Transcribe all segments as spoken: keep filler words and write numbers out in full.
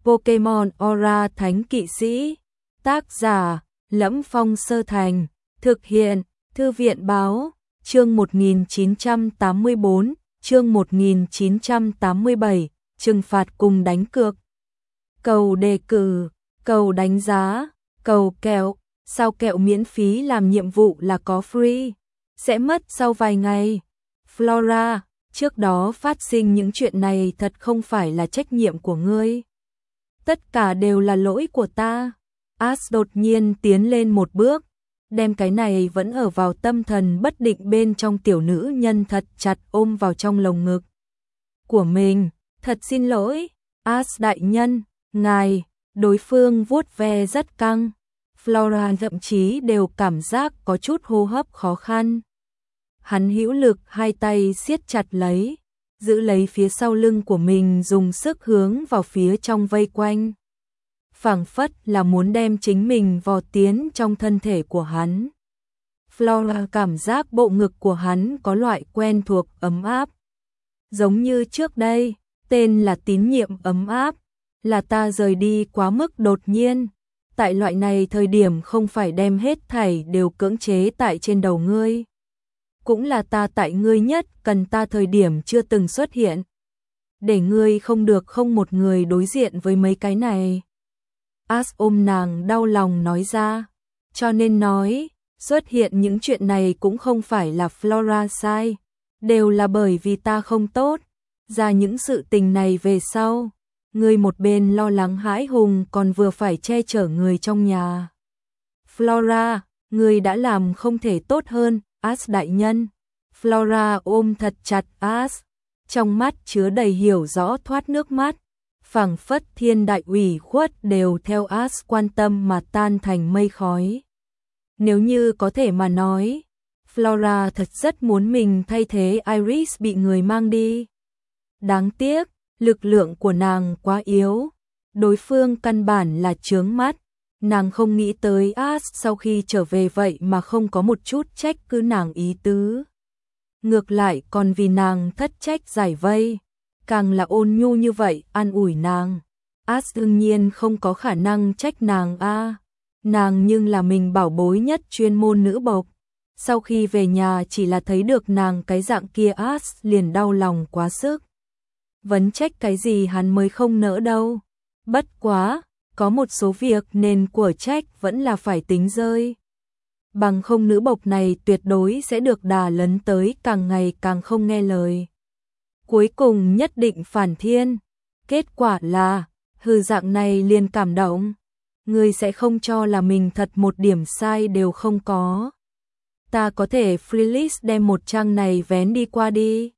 Pokemon Aura Thánh Kỵ Sĩ. Tác giả: Lẫm Phong Sơ Thành. Thực hiện: Thư viện báo. Chương một nghìn chín trăm tám mươi bốn, chương một nghìn chín trăm tám mươi bảy, trừng phạt cùng đánh cược. Cầu đề cử, cầu đánh giá, cầu kẹo, sao kẹo miễn phí làm nhiệm vụ là có free, sẽ mất sau vài ngày. Flora, trước đó phát sinh những chuyện này thật không phải là trách nhiệm của ngươi. Tất cả đều là lỗi của ta. Ash đột nhiên tiến lên một bước, đem cái này vẫn ở vào tâm thần bất định bên trong tiểu nữ nhân thật chặt ôm vào trong lồng ngực của mình. Thật xin lỗi, Ash đại nhân, ngài. Đối phương vuốt ve rất căng. Flora thậm chí đều cảm giác có chút hô hấp khó khăn. Hắn hữu lực hai tay siết chặt lấy, giữ lấy phía sau lưng của mình, dùng sức hướng vào phía trong vây quanh, phảng phất là muốn đem chính mình vò tiến trong thân thể của hắn. Flora cảm giác bộ ngực của hắn có loại quen thuộc ấm áp. Giống như trước đây, tên là tín nhiệm ấm áp, là ta rời đi quá mức đột nhiên. Tại loại này thời điểm không phải đem hết thảy đều cưỡng chế tại trên đầu ngươi. Cũng là ta tại ngươi nhất cần ta thời điểm chưa từng xuất hiện. Để ngươi không được không một người đối diện với mấy cái này. Ash ôm nàng đau lòng nói ra. Cho nên nói, xuất hiện những chuyện này cũng không phải là Flora sai. Đều là bởi vì ta không tốt. Ra những sự tình này về sau. Ngươi một bên lo lắng hãi hùng còn vừa phải che chở người trong nhà. Flora, ngươi đã làm không thể tốt hơn, Ash đại nhân. Flora ôm thật chặt Ash, trong mắt chứa đầy hiểu rõ thoát nước mắt, phảng phất thiên đại ủy khuất đều theo Ash quan tâm mà tan thành mây khói. Nếu như có thể mà nói, Flora thật rất muốn mình thay thế Iris bị người mang đi. Đáng tiếc, lực lượng của nàng quá yếu, đối phương căn bản là chướng mắt. Nàng không nghĩ tới Ash sau khi trở về vậy mà không có một chút trách cứ nàng ý tứ. Ngược lại còn vì nàng thất trách giải vây, càng là ôn nhu như vậy an ủi nàng. Ash đương nhiên không có khả năng trách nàng a, à. Nàng nhưng là mình bảo bối nhất chuyên môn nữ bộc. Sau khi về nhà chỉ là thấy được nàng cái dạng kia Ash liền đau lòng quá sức. Vấn trách cái gì hắn mới không nỡ đâu. Bất quá, có một số việc nên của trách vẫn là phải tính rơi. Bằng không nữ bộc này tuyệt đối sẽ được đà lấn tới càng ngày càng không nghe lời. Cuối cùng nhất định phản thiên. Kết quả là, hư dạng này liền cảm động. Ngươi sẽ không cho là mình thật một điểm sai đều không có. Ta có thể freelist đem một trang này vén đi qua đi.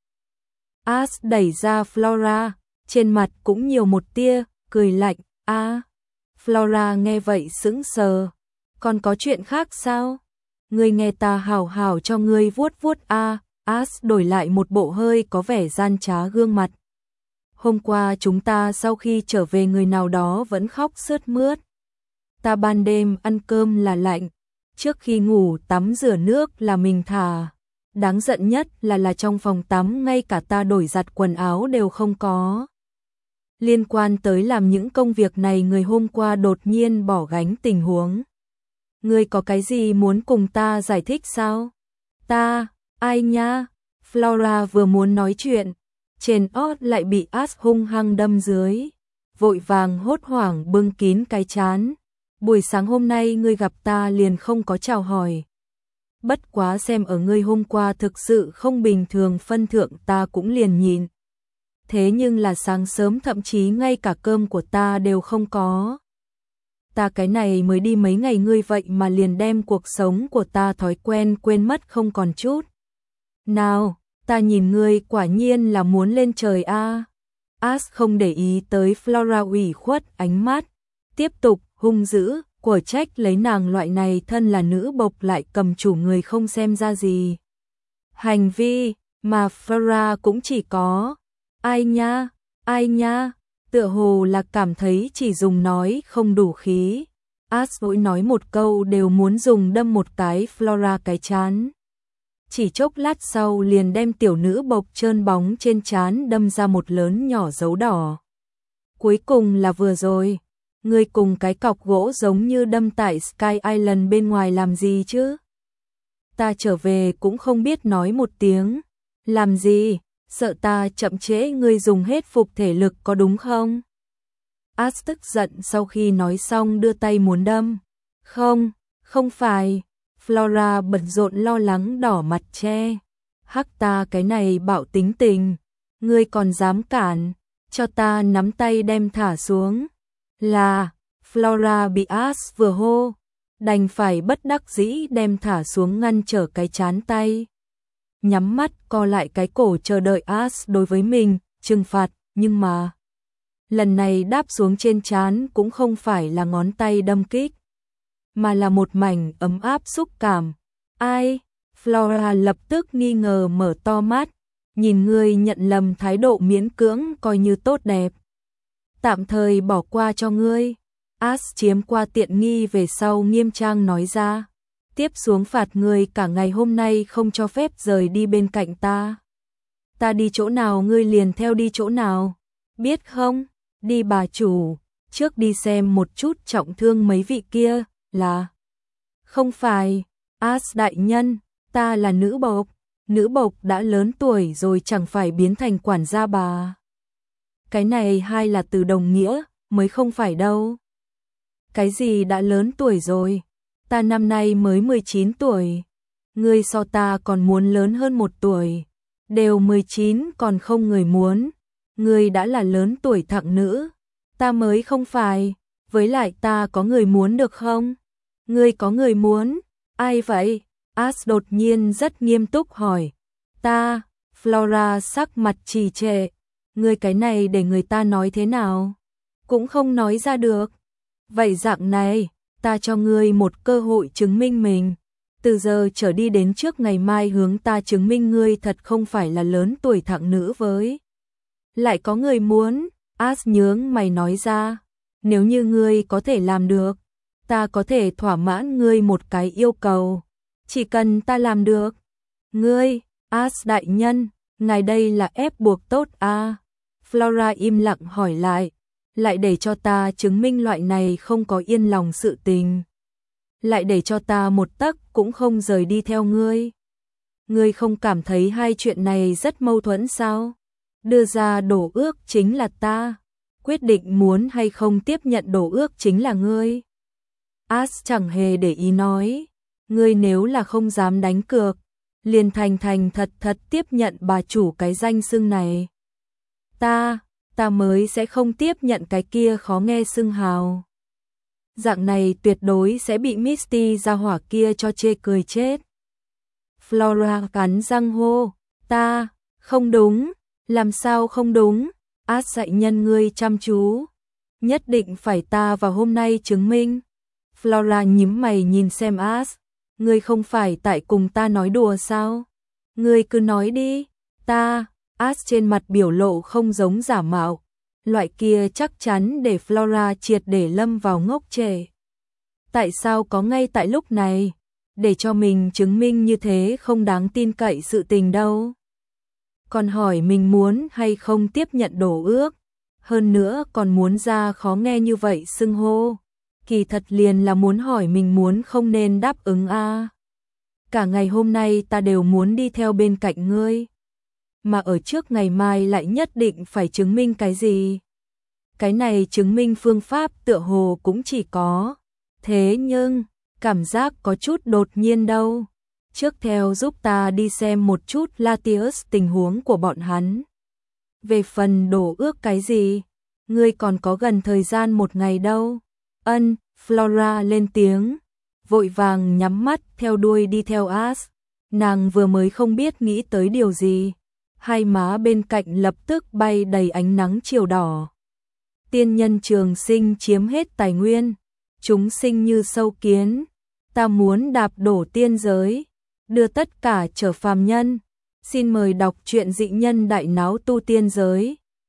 Ash đẩy ra Flora, trên mặt cũng nhiều một tia, cười lạnh, a. À. Flora nghe vậy sững sờ. Còn có chuyện khác sao? Ngươi nghe ta hảo hảo cho ngươi vuốt vuốt a. À. Ash đổi lại một bộ hơi có vẻ gian trá gương mặt. Hôm qua chúng ta sau khi trở về người nào đó vẫn khóc sướt mướt. Ta ban đêm ăn cơm là lạnh, trước khi ngủ tắm rửa nước là mình thả. Đáng giận nhất là là trong phòng tắm ngay cả ta đổi giặt quần áo đều không có. Liên quan tới làm những công việc này người hôm qua đột nhiên bỏ gánh tình huống. Ngươi có cái gì muốn cùng ta giải thích sao? Ta, ai nha? Flora vừa muốn nói chuyện, trên ót lại bị Ash hung hăng đâm dưới. Vội vàng hốt hoảng bưng kín cái trán. Buổi sáng hôm nay ngươi gặp ta liền không có chào hỏi. Bất quá xem ở ngươi hôm qua thực sự không bình thường phân thượng ta cũng liền nhịn. Thế nhưng là sáng sớm thậm chí ngay cả cơm của ta đều không có. Ta cái này mới đi mấy ngày ngươi vậy mà liền đem cuộc sống của ta thói quen quên mất không còn chút. Nào, ta nhìn ngươi quả nhiên là muốn lên trời a. À. Ash không để ý tới Flora ủy khuất ánh mắt, tiếp tục hung dữ, của trách lấy nàng loại này thân là nữ bộc lại cầm chủ người không xem ra gì. Hành vi mà Flora cũng chỉ có ai nha, ai nha, tựa hồ là cảm thấy chỉ dùng nói không đủ khí. Ash mỗi nói một câu đều muốn dùng đâm một cái Flora cái chán. Chỉ chốc lát sau liền đem tiểu nữ bộc trơn bóng trên trán đâm ra một lớn nhỏ dấu đỏ. Cuối cùng là vừa rồi, ngươi cùng cái cọc gỗ giống như đâm tại Sky Island bên ngoài làm gì chứ? Ta trở về cũng không biết nói một tiếng. Làm gì? Sợ ta chậm trễ ngươi dùng hết phục thể lực có đúng không? As tức giận sau khi nói xong đưa tay muốn đâm. Không, không phải. Flora bận rộn lo lắng đỏ mặt che. Hắc ta cái này bạo tính tình. Ngươi còn dám cản, cho ta nắm tay đem thả xuống. Là, Flora bị As vừa hô, đành phải bất đắc dĩ đem thả xuống ngăn trở cái chán tay. Nhắm mắt co lại cái cổ chờ đợi As đối với mình, trừng phạt, nhưng mà lần này đáp xuống trên chán cũng không phải là ngón tay đâm kích, mà là một mảnh ấm áp xúc cảm. Ai? Flora lập tức nghi ngờ mở to mắt, nhìn ngươi nhận lầm thái độ miễn cưỡng coi như tốt đẹp. Tạm thời bỏ qua cho ngươi. As chiếm qua tiện nghi về sau nghiêm trang nói ra. Tiếp xuống phạt ngươi cả ngày hôm nay không cho phép rời đi bên cạnh ta. Ta đi chỗ nào ngươi liền theo đi chỗ nào. Biết không? Đi bà chủ, trước đi xem một chút trọng thương mấy vị kia, là... Không phải, As đại nhân, ta là nữ bộc. Nữ bộc đã lớn tuổi rồi chẳng phải biến thành quản gia bà. Cái này hay là từ đồng nghĩa, mới không phải đâu. Cái gì đã lớn tuổi rồi? Ta năm nay mới mười chín tuổi. Ngươi so ta còn muốn lớn hơn một tuổi. Đều mười chín còn không người muốn. Ngươi đã là lớn tuổi thặng nữ. Ta mới không phải. Với lại ta có người muốn được không? Ngươi có người muốn? Ai vậy? As đột nhiên rất nghiêm túc hỏi. Ta, Flora sắc mặt trì trệ. Ngươi cái này để người ta nói thế nào? Cũng không nói ra được. Vậy dạng này, ta cho ngươi một cơ hội chứng minh mình. Từ giờ trở đi đến trước ngày mai hướng ta chứng minh ngươi thật không phải là lớn tuổi thặng nữ với. Lại có người muốn, As nhướng mày nói ra. Nếu như ngươi có thể làm được, ta có thể thỏa mãn ngươi một cái yêu cầu. Chỉ cần ta làm được. Ngươi, As đại nhân, ngài đây là ép buộc tốt à? Flora im lặng hỏi lại. Lại để cho ta chứng minh loại này không có yên lòng sự tình. Lại để cho ta một tấc cũng không rời đi theo ngươi. Ngươi không cảm thấy hai chuyện này rất mâu thuẫn sao? Đưa ra đổ ước chính là ta. Quyết định muốn hay không tiếp nhận đổ ước chính là ngươi. As chẳng hề để ý nói. Ngươi nếu là không dám đánh cược, liền thành thành thật thật tiếp nhận bà chủ cái danh xưng này. Ta, ta mới sẽ không tiếp nhận cái kia khó nghe xưng hào. Dạng này tuyệt đối sẽ bị Misty ra hỏa kia cho chê cười chết. Flora cắn răng hô, ta, không đúng, làm sao không đúng, As dạy nhân ngươi chăm chú. Nhất định phải ta vào hôm nay chứng minh. Flora nhíu mày nhìn xem As. Ngươi không phải tại cùng ta nói đùa sao? Ngươi cứ nói đi. Ta, As trên mặt biểu lộ không giống giả mạo. Loại kia chắc chắn để Flora triệt để lâm vào ngốc trệ. Tại sao có ngay tại lúc này? Để cho mình chứng minh như thế không đáng tin cậy sự tình đâu. Còn hỏi mình muốn hay không tiếp nhận đổ ước. Hơn nữa còn muốn ra khó nghe như vậy xưng hô. Kỳ thật liền là muốn hỏi mình muốn không nên đáp ứng a. À. Cả ngày hôm nay ta đều muốn đi theo bên cạnh ngươi. Mà ở trước ngày mai lại nhất định phải chứng minh cái gì? Cái này chứng minh phương pháp tựa hồ cũng chỉ có. Thế nhưng, cảm giác có chút đột nhiên đâu. Trước theo giúp ta đi xem một chút Latius tình huống của bọn hắn. Về phần đổ ước cái gì? Ngươi còn có gần thời gian một ngày đâu. Ân, Flora lên tiếng, vội vàng nhắm mắt theo đuôi đi theo As. Nàng vừa mới không biết nghĩ tới điều gì. Hai má bên cạnh lập tức bay đầy ánh nắng chiều đỏ. Tiên nhân trường sinh chiếm hết tài nguyên. Chúng sinh như sâu kiến. Ta muốn đạp đổ tiên giới. Đưa tất cả trở phàm nhân. Xin mời đọc truyện dị nhân đại náo tu tiên giới.